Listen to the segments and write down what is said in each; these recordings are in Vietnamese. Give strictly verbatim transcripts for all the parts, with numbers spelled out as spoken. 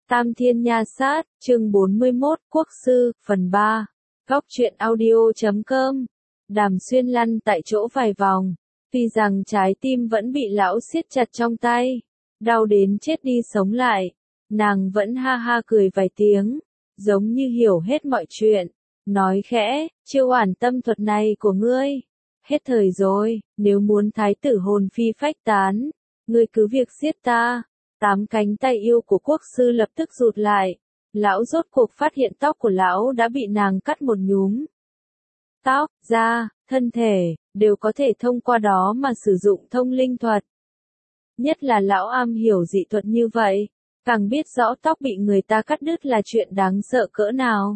Tam Thiên Nha Sát, chương bốn mươi mốt, Quốc Sư, phần ba. Góc truyện audio chấm com. Đàm Xuyên lăn tại chỗ vài vòng, tuy rằng trái tim vẫn bị lão siết chặt trong tay, đau đến chết đi sống lại, nàng vẫn ha ha cười vài tiếng, giống như hiểu hết mọi chuyện, nói khẽ, chiêu oản tâm thuật này của ngươi, hết thời rồi, nếu muốn thái tử hồn phi phách tán, ngươi cứ việc giết ta. Tám cánh tay yêu của quốc sư lập tức rụt lại, lão rốt cuộc phát hiện tóc của lão đã bị nàng cắt một nhúm. Tóc, da, thân thể, đều có thể thông qua đó mà sử dụng thông linh thuật. Nhất là lão am hiểu dị thuật như vậy, càng biết rõ tóc bị người ta cắt đứt là chuyện đáng sợ cỡ nào.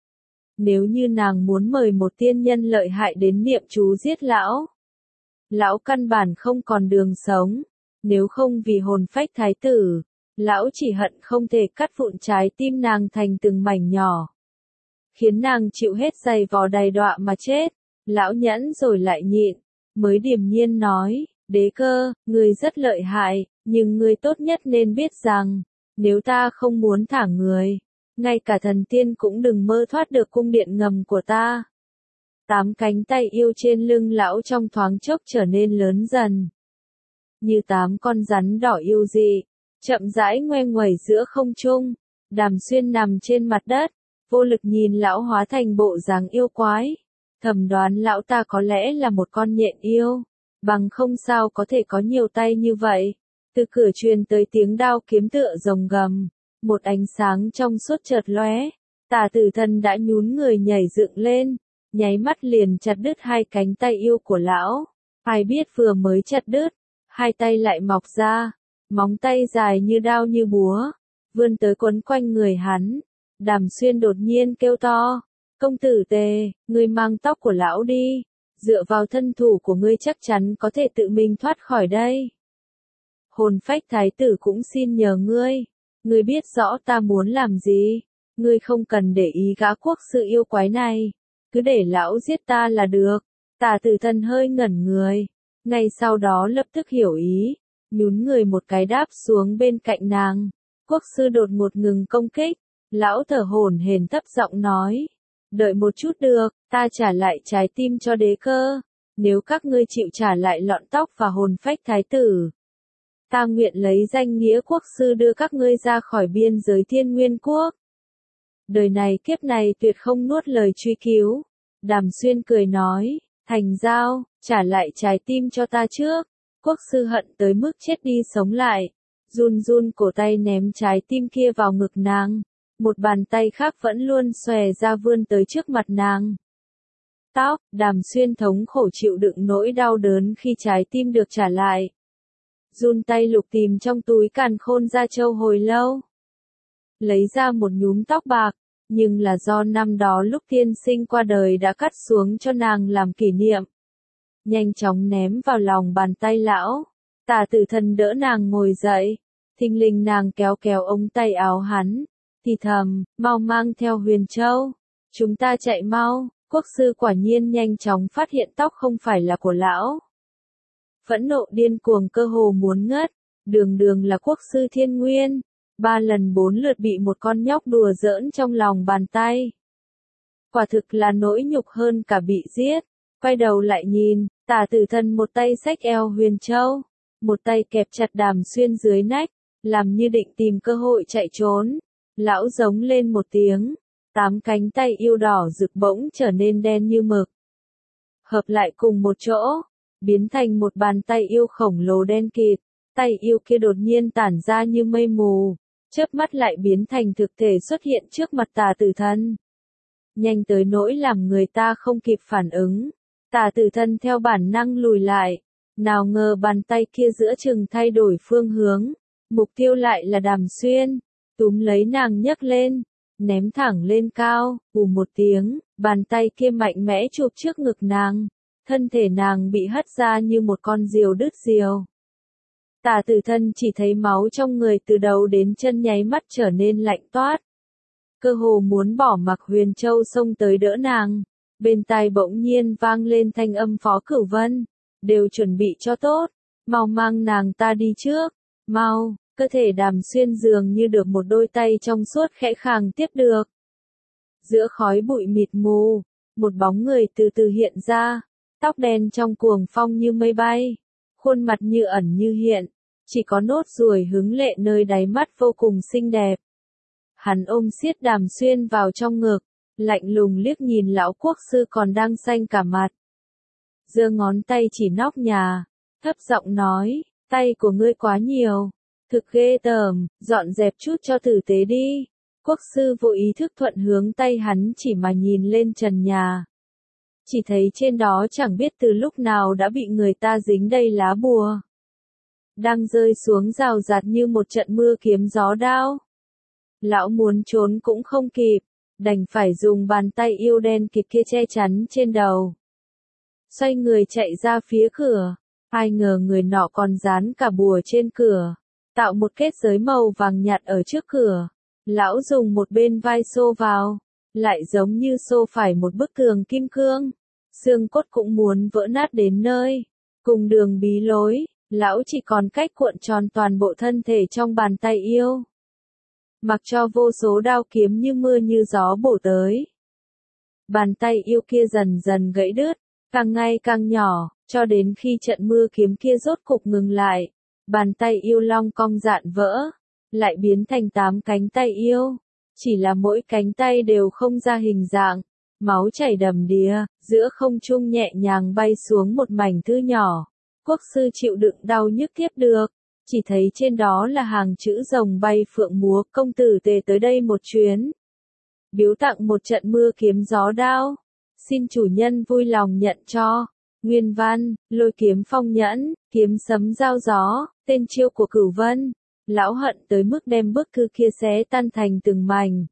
Nếu như nàng muốn mời một tiên nhân lợi hại đến niệm chú giết lão, lão căn bản không còn đường sống. Nếu không vì hồn phách thái tử, lão chỉ hận không thể cắt vụn trái tim nàng thành từng mảnh nhỏ. Khiến nàng chịu hết giày vò đầy đọa mà chết. Lão nhẫn rồi lại nhịn, mới điềm nhiên nói, đế cơ, ngươi rất lợi hại, nhưng ngươi tốt nhất nên biết rằng, nếu ta không muốn thả người, ngay cả thần tiên cũng đừng mơ thoát được cung điện ngầm của ta. Tám cánh tay yêu trên lưng lão trong thoáng chốc trở nên lớn dần. Như tám con rắn đỏ yêu dị, chậm rãi ngoe nguẩy giữa không trung. Đàm Xuyên nằm trên mặt đất, vô lực nhìn lão hóa thành bộ dáng yêu quái. Thầm đoán lão ta có lẽ là một con nhện yêu, bằng không sao có thể có nhiều tay như vậy. Từ cửa truyền tới tiếng đao kiếm tựa rồng gầm, một ánh sáng trong suốt chợt lóe, Tả Tử Thần đã nhún người nhảy dựng lên, nháy mắt liền chặt đứt hai cánh tay yêu của lão. Ai biết vừa mới chặt đứt, hai tay lại mọc ra, móng tay dài như đao như búa, vươn tới quấn quanh người hắn. Đàm Xuyên đột nhiên kêu to, công tử Tề, ngươi mang tóc của lão đi, dựa vào thân thủ của ngươi chắc chắn có thể tự mình thoát khỏi đây. Hồn phách thái tử cũng xin nhờ ngươi, ngươi biết rõ ta muốn làm gì, ngươi không cần để ý gã quốc sự yêu quái này, cứ để lão giết ta là được. Tả Tử Thần hơi ngẩn người. Ngay sau đó lập tức hiểu ý, nhún người một cái đáp xuống bên cạnh nàng. Quốc sư đột ngột ngừng công kích, lão thở hổn hển thấp giọng nói, đợi một chút được, ta trả lại trái tim cho đế cơ, nếu các ngươi chịu trả lại lọn tóc và hồn phách thái tử, ta nguyện lấy danh nghĩa quốc sư đưa các ngươi ra khỏi biên giới Thiên Nguyên Quốc. Đời này kiếp này tuyệt không nuốt lời truy cứu. Đàm Xuyên cười nói, thành giao, trả lại trái tim cho ta trước. Quốc sư hận tới mức chết đi sống lại, run run cổ tay ném trái tim kia vào ngực nàng, một bàn tay khác vẫn luôn xòe ra vươn tới trước mặt nàng. Tóc, Đàm Xuyên thống khổ chịu đựng nỗi đau đớn khi trái tim được trả lại. Run tay lục tìm trong túi càn khôn da trâu hồi lâu. Lấy ra một nhúm tóc bạc, nhưng là do năm đó lúc tiên sinh qua đời đã cắt xuống cho nàng làm kỷ niệm. Nhanh chóng ném vào lòng bàn tay lão. Tả Tử Thần đỡ nàng ngồi dậy, thình lình nàng kéo kéo ống tay áo hắn, thì thầm, mau mang theo Huyền Châu, chúng ta chạy mau. Quốc sư quả nhiên nhanh chóng phát hiện tóc không phải là của lão. Phẫn nộ điên cuồng cơ hồ muốn ngất, đường đường là quốc sư Thiên Nguyên, ba lần bốn lượt bị một con nhóc đùa giỡn trong lòng bàn tay. Quả thực là nỗi nhục hơn cả bị giết. Quay đầu lại nhìn, Tả Tử Thần một tay xách eo Huyền Châu, một tay kẹp chặt Đàm Xuyên dưới nách, làm như định tìm cơ hội chạy trốn. Lão giống lên một tiếng, tám cánh tay yêu đỏ rực bỗng trở nên đen như mực. Hợp lại cùng một chỗ, biến thành một bàn tay yêu khổng lồ đen kịt. Tay yêu kia đột nhiên tản ra như mây mù, chớp mắt lại biến thành thực thể xuất hiện trước mặt Tả Tử Thần. Nhanh tới nỗi làm người ta không kịp phản ứng. Tả Tử Thần theo bản năng lùi lại, nào ngờ bàn tay kia giữa chừng thay đổi phương hướng, mục tiêu lại là Đàm Xuyên, túm lấy nàng nhấc lên, ném thẳng lên cao, ù một tiếng, bàn tay kia mạnh mẽ chụp trước ngực nàng, thân thể nàng bị hất ra như một con diều đứt diều. Tả Tử Thần chỉ thấy máu trong người từ đầu đến chân nháy mắt trở nên lạnh toát. Cơ hồ muốn bỏ mặc Huyền Châu xông tới đỡ nàng. Bên tai bỗng nhiên vang lên thanh âm Phó Cửu Vân, đều chuẩn bị cho tốt, mau mang nàng ta đi trước, mau. cơ thể Đàm Xuyên dường như được một đôi tay trong suốt khẽ khàng tiếp được. Giữa khói bụi mịt mù, một bóng người từ từ hiện ra, tóc đen trong cuồng phong như mây bay, khuôn mặt như ẩn như hiện, chỉ có nốt ruồi hứng lệ nơi đáy mắt vô cùng xinh đẹp. Hắn ôm siết Đàm Xuyên vào trong ngực, lạnh lùng liếc nhìn lão quốc sư còn đang xanh cả mặt. Giơ ngón tay chỉ nóc nhà, thấp giọng nói, tay của ngươi quá nhiều, thực ghê tởm, dọn dẹp chút cho tử tế đi. Quốc sư vô ý thức thuận hướng tay hắn chỉ mà nhìn lên trần nhà. Chỉ thấy trên đó chẳng biết từ lúc nào đã bị người ta dính đầy lá bùa. Đang rơi xuống rào rạt như một trận mưa kiếm gió đao. Lão muốn trốn cũng không kịp, đành phải dùng bàn tay yêu đen kịt kia che chắn trên đầu. Xoay người chạy ra phía cửa, ai ngờ người nọ còn dán cả bùa trên cửa, tạo một kết giới màu vàng nhạt ở trước cửa. Lão dùng một bên vai xô vào, lại giống như xô phải một bức tường kim cương, xương cốt cũng muốn vỡ nát đến nơi. Cùng đường bí lối, lão chỉ còn cách cuộn tròn toàn bộ thân thể trong bàn tay yêu. Mặc cho vô số đao kiếm như mưa như gió bổ tới. Bàn tay yêu kia dần dần gãy đứt, càng ngày càng nhỏ, cho đến khi trận mưa kiếm kia rốt cục ngừng lại. Bàn tay yêu long cong dạn vỡ, lại biến thành tám cánh tay yêu. Chỉ là mỗi cánh tay đều không ra hình dạng, máu chảy đầm đìa, giữa không trung nhẹ nhàng bay xuống một mảnh thư nhỏ. Quốc sư chịu đựng đau nhức tiếp được, chỉ thấy trên đó là hàng chữ rồng bay phượng múa, công tử tề tới đây một chuyến. Biếu tặng một trận mưa kiếm gió đao, xin chủ nhân vui lòng nhận cho. Nguyên văn, lôi kiếm phong nhẫn, kiếm sấm giao gió, tên chiêu của Cửu Vân. Lão hận tới mức đem bức thư kia xé tan thành từng mảnh.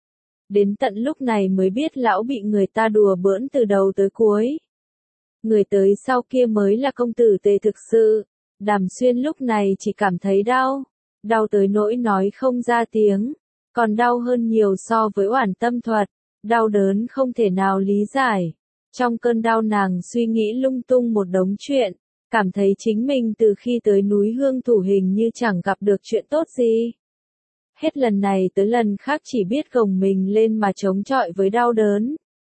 Đến tận lúc này mới biết lão bị người ta đùa bỡn từ đầu tới cuối. Người tới sau kia mới là công tử tề thực sự. Đàm Xuyên lúc này chỉ cảm thấy đau, đau tới nỗi nói không ra tiếng, còn đau hơn nhiều so với oản tâm thuật, đau đớn không thể nào lý giải. Trong cơn đau nàng suy nghĩ lung tung một đống chuyện, cảm thấy chính mình từ khi tới núi Hương Thủ hình như chẳng gặp được chuyện tốt gì. Hết lần này tới lần khác chỉ biết gồng mình lên mà chống chọi với đau đớn.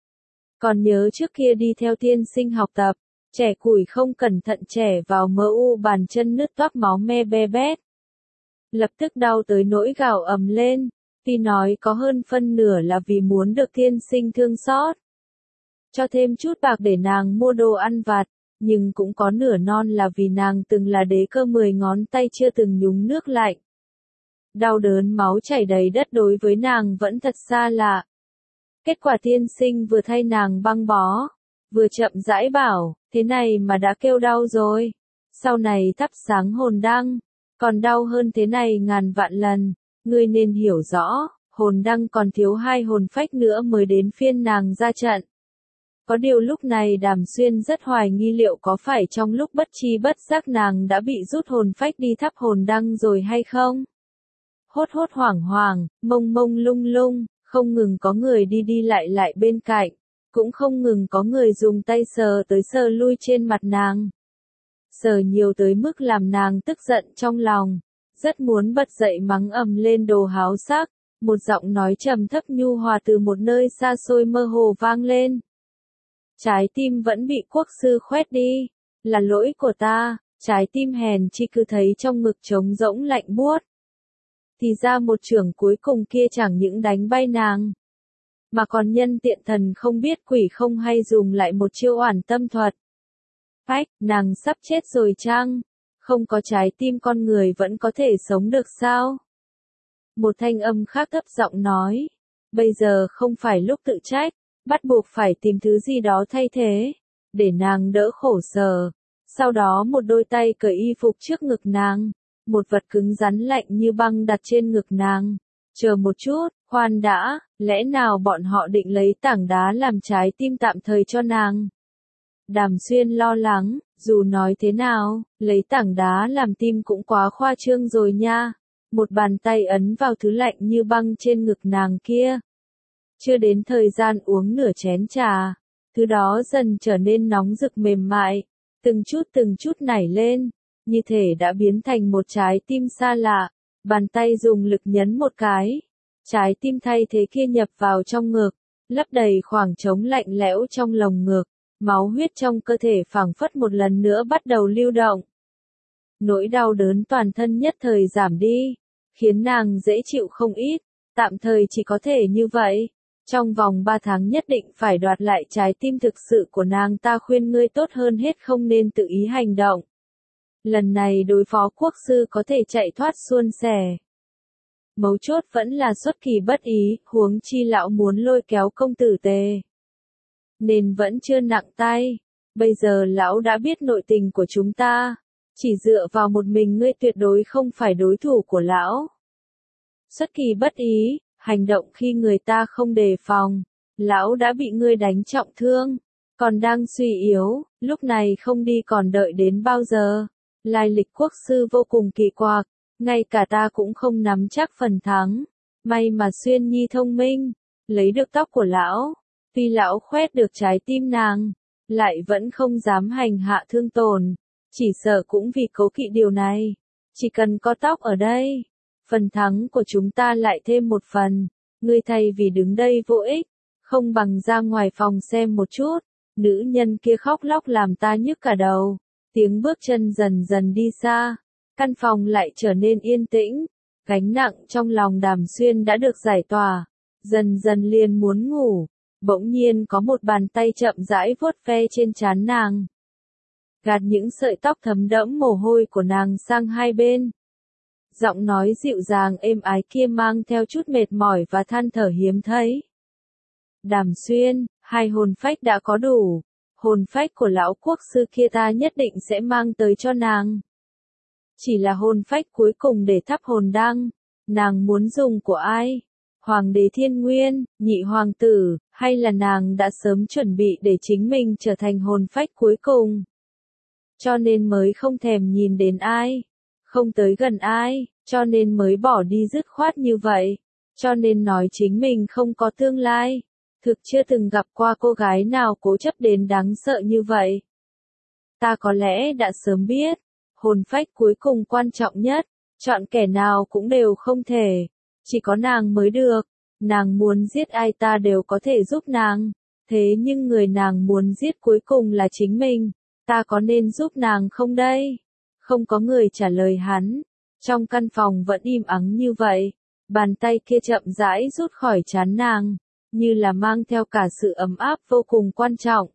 Còn nhớ trước kia đi theo tiên sinh học tập, trẻ củi không cẩn thận trẻ vào mỡ u bàn chân nứt toác máu me be bét. Lập tức đau tới nỗi gào ầm lên, tuy nói có hơn phân nửa là vì muốn được tiên sinh thương xót. Cho thêm chút bạc để nàng mua đồ ăn vặt, nhưng cũng có nửa non là vì nàng từng là đế cơ mười ngón tay chưa từng nhúng nước lạnh. Đau đớn máu chảy đầy đất đối với nàng vẫn thật xa lạ. Kết quả tiên sinh vừa thay nàng băng bó, vừa chậm rãi bảo, thế này mà đã kêu đau rồi. Sau này thắp sáng hồn đăng, còn đau hơn thế này ngàn vạn lần. Ngươi nên hiểu rõ, hồn đăng còn thiếu hai hồn phách nữa mới đến phiên nàng ra trận. Có điều lúc này Đàm Xuyên rất hoài nghi liệu có phải trong lúc bất tri bất giác nàng đã bị rút hồn phách đi thắp hồn đăng rồi hay không? Hốt hốt hoảng hoảng, mông mông lung lung, không ngừng có người đi đi lại lại bên cạnh, cũng không ngừng có người dùng tay sờ tới sờ lui trên mặt nàng. Sờ nhiều tới mức làm nàng tức giận trong lòng, rất muốn bật dậy mắng ầm lên đồ háo sắc, một giọng nói trầm thấp nhu hòa từ một nơi xa xôi mơ hồ vang lên. Trái tim vẫn bị quốc sư khoét đi, là lỗi của ta, trái tim hèn chi cứ thấy trong ngực trống rỗng lạnh buốt. Thì ra một chưởng cuối cùng kia chẳng những đánh bay nàng, mà còn nhân tiện thần không biết quỷ không hay dùng lại một chiêu oản tâm thuật. Phách, nàng sắp chết rồi chăng? Không có trái tim con người vẫn có thể sống được sao? Một thanh âm khác thấp giọng nói, bây giờ không phải lúc tự trách, bắt buộc phải tìm thứ gì đó thay thế, để nàng đỡ khổ sở. Sau đó một đôi tay cởi y phục trước ngực nàng, một vật cứng rắn lạnh như băng đặt trên ngực nàng. Chờ một chút, khoan đã, lẽ nào bọn họ định lấy tảng đá làm trái tim tạm thời cho nàng? Đàm Xuyên lo lắng, dù nói thế nào, lấy tảng đá làm tim cũng quá khoa trương rồi nha. Một bàn tay ấn vào thứ lạnh như băng trên ngực nàng kia. Chưa đến thời gian uống nửa chén trà, thứ đó dần trở nên nóng rực mềm mại, từng chút từng chút nảy lên, như thể đã biến thành một trái tim xa lạ. Bàn tay dùng lực nhấn một cái. Trái tim thay thế kia nhập vào trong ngực, lấp đầy khoảng trống lạnh lẽo trong lồng ngực. Máu huyết trong cơ thể phảng phất một lần nữa bắt đầu lưu động. Nỗi đau đớn toàn thân nhất thời giảm đi, khiến nàng dễ chịu không ít, tạm thời chỉ có thể như vậy. Trong vòng ba tháng nhất định phải đoạt lại trái tim thực sự của nàng, ta khuyên ngươi tốt hơn hết không nên tự ý hành động. Lần này đối phó quốc sư có thể chạy thoát suôn sẻ. Mấu chốt vẫn là xuất kỳ bất ý, huống chi lão muốn lôi kéo công tử Tề. Nên vẫn chưa nặng tay. Bây giờ lão đã biết nội tình của chúng ta. Chỉ dựa vào một mình ngươi tuyệt đối không phải đối thủ của lão. Xuất kỳ bất ý, hành động khi người ta không đề phòng. Lão đã bị ngươi đánh trọng thương, còn đang suy yếu, lúc này không đi còn đợi đến bao giờ. Lai lịch quốc sư vô cùng kỳ quặc, ngay cả ta cũng không nắm chắc phần thắng. May mà Xuyên Nhi thông minh, lấy được tóc của lão. Tuy lão khoét được trái tim nàng, lại vẫn không dám hành hạ thương tổn. Chỉ sợ cũng vì cố kỵ điều này. Chỉ cần có tóc ở đây, phần thắng của chúng ta lại thêm một phần. Ngươi thay vì đứng đây vô ích, không bằng ra ngoài phòng xem một chút. Nữ nhân kia khóc lóc làm ta nhức cả đầu. Tiếng bước chân dần dần đi xa. Căn phòng lại trở nên yên tĩnh. Gánh nặng trong lòng Đàm Xuyên đã được giải tỏa. Dần dần liền muốn ngủ. Bỗng nhiên có một bàn tay chậm rãi vuốt ve trên trán nàng. Gạt những sợi tóc thấm đẫm mồ hôi của nàng sang hai bên. Giọng nói dịu dàng êm ái kia mang theo chút mệt mỏi và than thở hiếm thấy. Đàm Xuyên, hai hồn phách đã có đủ. Hồn phách của lão quốc sư kia ta nhất định sẽ mang tới cho nàng. Chỉ là hồn phách cuối cùng để thắp hồn đăng. Nàng muốn dùng của ai? Hoàng đế Thiên Nguyên, nhị hoàng tử, hay là nàng đã sớm chuẩn bị để chính mình trở thành hồn phách cuối cùng? Cho nên mới không thèm nhìn đến ai, không tới gần ai, cho nên mới bỏ đi dứt khoát như vậy, cho nên nói chính mình không có tương lai. Thực chưa từng gặp qua cô gái nào cố chấp đến đáng sợ như vậy. Ta có lẽ đã sớm biết, hồn phách cuối cùng quan trọng nhất, chọn kẻ nào cũng đều không thể, chỉ có nàng mới được. Nàng muốn giết ai ta đều có thể giúp nàng, thế nhưng người nàng muốn giết cuối cùng là chính mình. Ta có nên giúp nàng không đây? Không có người trả lời hắn. Trong căn phòng vẫn im ắng như vậy. Bàn tay kia chậm rãi rút khỏi trán nàng, như là mang theo cả sự ấm áp vô cùng quan trọng.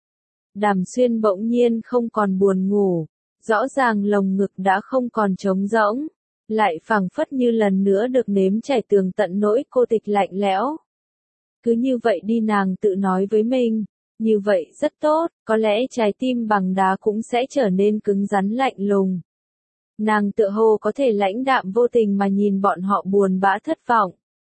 Đàm Xuyên bỗng nhiên không còn buồn ngủ. Rõ ràng lồng ngực đã không còn trống rỗng. Lại phảng phất như lần nữa được nếm trải tường tận nỗi cô tịch lạnh lẽo. Cứ như vậy đi, nàng tự nói với mình. Như vậy rất tốt, có lẽ trái tim bằng đá cũng sẽ trở nên cứng rắn lạnh lùng. Nàng tựa hồ có thể lãnh đạm vô tình mà nhìn bọn họ buồn bã thất vọng.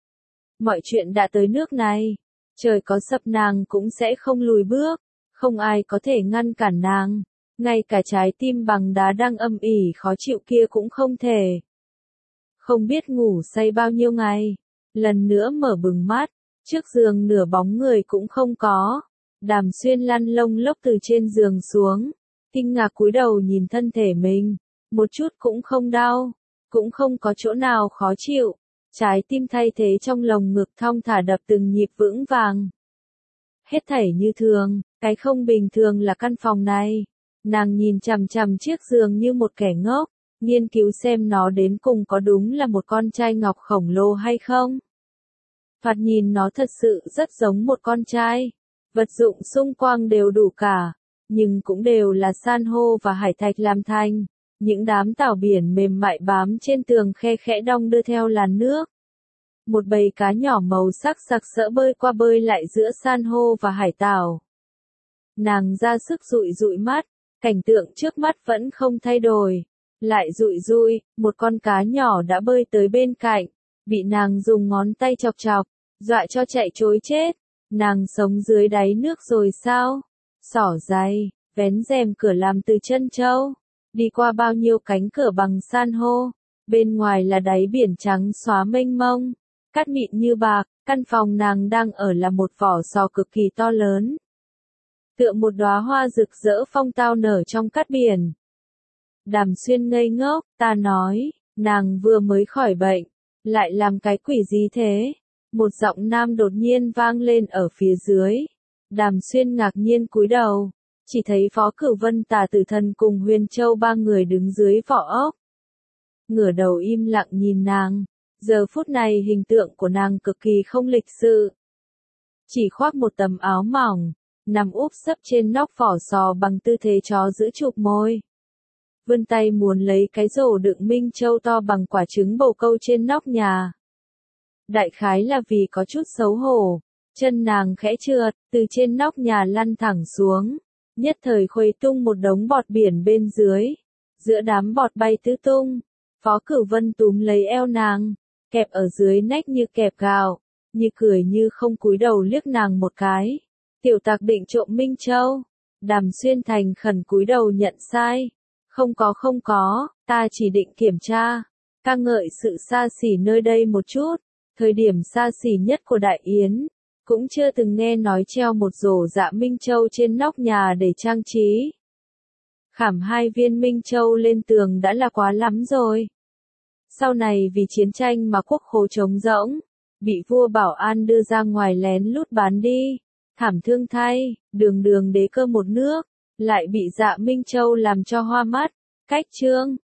Mọi chuyện đã tới nước này, trời có sập nàng cũng sẽ không lùi bước, không ai có thể ngăn cản nàng, ngay cả trái tim bằng đá đang âm ỉ khó chịu kia cũng không thể. Không biết ngủ say bao nhiêu ngày, lần nữa mở bừng mắt, trước giường nửa bóng người cũng không có. Đàm Xuyên lăn lông lốc từ trên giường xuống, kinh ngạc cúi đầu nhìn thân thể mình, một chút cũng không đau, cũng không có chỗ nào khó chịu, trái tim thay thế trong lồng ngực thong thả đập từng nhịp vững vàng. Hết thảy như thường, cái không bình thường là căn phòng này. Nàng nhìn chằm chằm chiếc giường như một kẻ ngốc, nghiên cứu xem nó đến cùng có đúng là một con trai ngọc khổng lồ hay không. Thoạt nhìn nó thật sự rất giống một con trai. Vật dụng xung quanh đều đủ cả, nhưng cũng đều là san hô và hải thạch làm thành. Những đám tảo biển mềm mại bám trên tường khe khẽ đong đưa theo làn nước. Một bầy cá nhỏ màu sắc sặc sỡ bơi qua bơi lại giữa san hô và hải tảo. Nàng ra sức dụi dụi mắt, cảnh tượng trước mắt vẫn không thay đổi. Lại dụi dụi, một con cá nhỏ đã bơi tới bên cạnh, bị nàng dùng ngón tay chọc chọc, dọa cho chạy trối chết. Nàng sống dưới đáy nước rồi sao? Xỏ giày, vén rèm cửa làm từ chân trâu, đi qua bao nhiêu cánh cửa bằng san hô, bên ngoài là đáy biển trắng xóa mênh mông, cát mịn như bạc, căn phòng nàng đang ở là một vỏ sò cực kỳ to lớn. Tựa một đóa hoa rực rỡ phong tao nở trong cát biển. Đàm Xuyên ngây ngốc, ta nói, Nàng vừa mới khỏi bệnh, lại làm cái quỷ gì thế? Một giọng nam đột nhiên vang lên ở phía dưới. Đàm Xuyên ngạc nhiên cúi đầu, chỉ thấy Phó Cửu Vân Tà Tử Thần cùng Huyền Châu ba người đứng dưới vỏ ốc. Ngửa đầu im lặng nhìn nàng, giờ phút này hình tượng của nàng cực kỳ không lịch sự. Chỉ khoác một tấm áo mỏng, nằm úp sấp trên nóc vỏ sò bằng tư thế chó giữ chụp môi. Vươn tay muốn lấy cái rổ đựng minh châu to bằng quả trứng bồ câu trên nóc nhà. Đại khái là vì có chút xấu hổ, chân nàng khẽ trượt, từ trên nóc nhà lăn thẳng xuống, nhất thời khuấy tung một đống bọt biển bên dưới. Giữa đám bọt bay tứ tung, Phó Cửu Vân túm lấy eo nàng, kẹp ở dưới nách như kẹp gạo, như cười như không cúi đầu liếc nàng một cái. Tiểu tặc định trộm minh châu. Đàm Xuyên thành khẩn cúi đầu nhận sai. Không có không có, ta chỉ định kiểm tra, ca ngợi sự xa xỉ nơi đây một chút. Thời điểm xa xỉ nhất của Đại Yến, cũng chưa từng nghe nói treo một rổ dạ minh châu trên nóc nhà để trang trí. Khảm hai viên minh châu lên tường đã là quá lắm rồi. Sau này vì chiến tranh mà quốc khố trống rỗng, bị vua Bảo An đưa ra ngoài lén lút bán đi. Thảm thương thay, đường đường đế cơ một nước, lại bị dạ minh châu làm cho hoa mắt. Cách chương